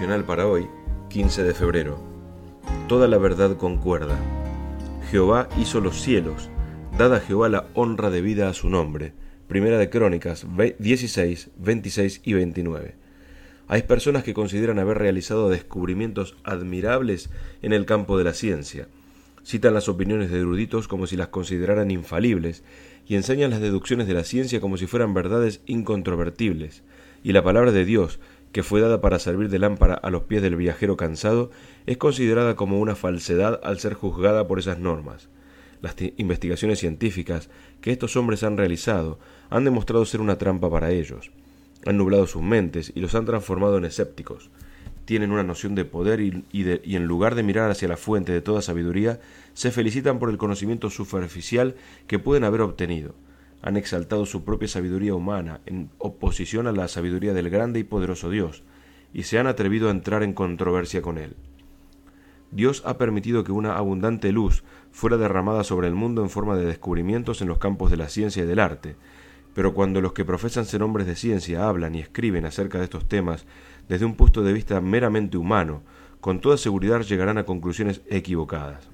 devocional para hoy, 15 de febrero. Toda la verdad concuerda. Jehová hizo los cielos, dad a Jehová la honra debida a su nombre. Primera de Crónicas 16, 26 y 29. Hay personas que consideran haber realizado descubrimientos admirables en el campo de la ciencia. Citan las opiniones de eruditos como si las consideraran infalibles y enseñan las deducciones de la ciencia como si fueran verdades incontrovertibles. Y la palabra de Dios, que fue dada para servir de lámpara a los pies del viajero cansado, es considerada como una falsedad al ser juzgada por esas normas. Las investigaciones científicas que estos hombres han realizado han demostrado ser una trampa para ellos. Han nublado sus mentes y los han transformado en escépticos. Tienen una noción de poder y en lugar de mirar hacia la fuente de toda sabiduría, se felicitan por el conocimiento superficial que pueden haber obtenido. Han exaltado su propia sabiduría humana en oposición a la sabiduría del grande y poderoso Dios, y se han atrevido a entrar en controversia con Él. Dios ha permitido que una abundante luz fuera derramada sobre el mundo en forma de descubrimientos en los campos de la ciencia y del arte, pero cuando los que profesan ser hombres de ciencia hablan y escriben acerca de estos temas desde un punto de vista meramente humano, con toda seguridad llegarán a conclusiones equivocadas.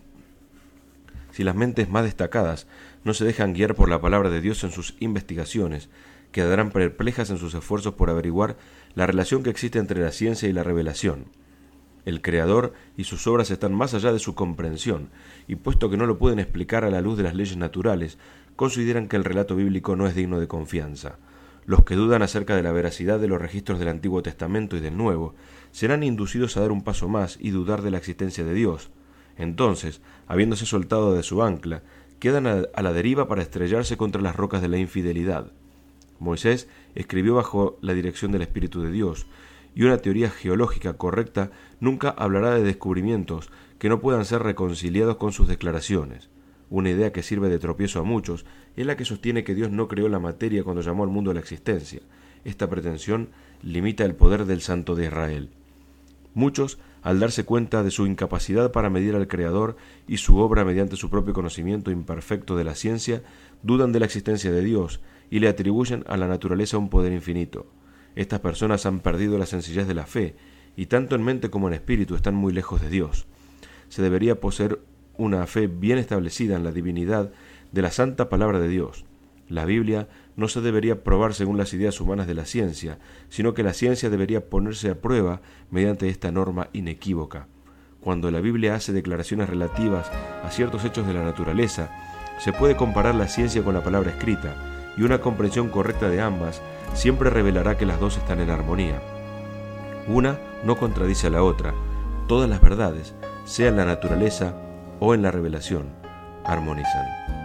Si las mentes más destacadas no se dejan guiar por la palabra de Dios en sus investigaciones, quedarán perplejas en sus esfuerzos por averiguar la relación que existe entre la ciencia y la revelación. El Creador y sus obras están más allá de su comprensión, y puesto que no lo pueden explicar a la luz de las leyes naturales, consideran que el relato bíblico no es digno de confianza. Los que dudan acerca de la veracidad de los registros del Antiguo Testamento y del Nuevo serán inducidos a dar un paso más y dudar de la existencia de Dios. Entonces, habiéndose soltado de su ancla, quedan a la deriva para estrellarse contra las rocas de la infidelidad. Moisés escribió bajo la dirección del Espíritu de Dios, y una teoría geológica correcta nunca hablará de descubrimientos que no puedan ser reconciliados con sus declaraciones. Una idea que sirve de tropiezo a muchos es la que sostiene que Dios no creó la materia cuando llamó al mundo a la existencia. Esta pretensión limita el poder del Santo de Israel. Muchos, al darse cuenta de su incapacidad para medir al Creador y su obra mediante su propio conocimiento imperfecto de la ciencia, dudan de la existencia de Dios y le atribuyen a la naturaleza un poder infinito. Estas personas han perdido la sencillez de la fe y tanto en mente como en espíritu están muy lejos de Dios. Se debería poseer una fe bien establecida en la divinidad de la santa palabra de Dios. La Biblia no se debería probar según las ideas humanas de la ciencia, sino que la ciencia debería ponerse a prueba mediante esta norma inequívoca. Cuando la Biblia hace declaraciones relativas a ciertos hechos de la naturaleza, se puede comparar la ciencia con la palabra escrita, y una comprensión correcta de ambas siempre revelará que las dos están en armonía. Una no contradice a la otra. Todas las verdades, sea en la naturaleza o en la revelación, armonizan.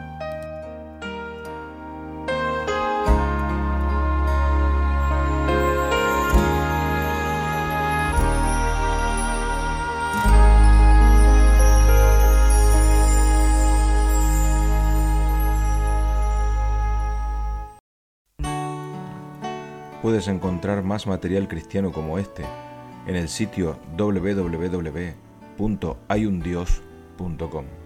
Puedes encontrar más material cristiano como este en el sitio www.hayundios.com.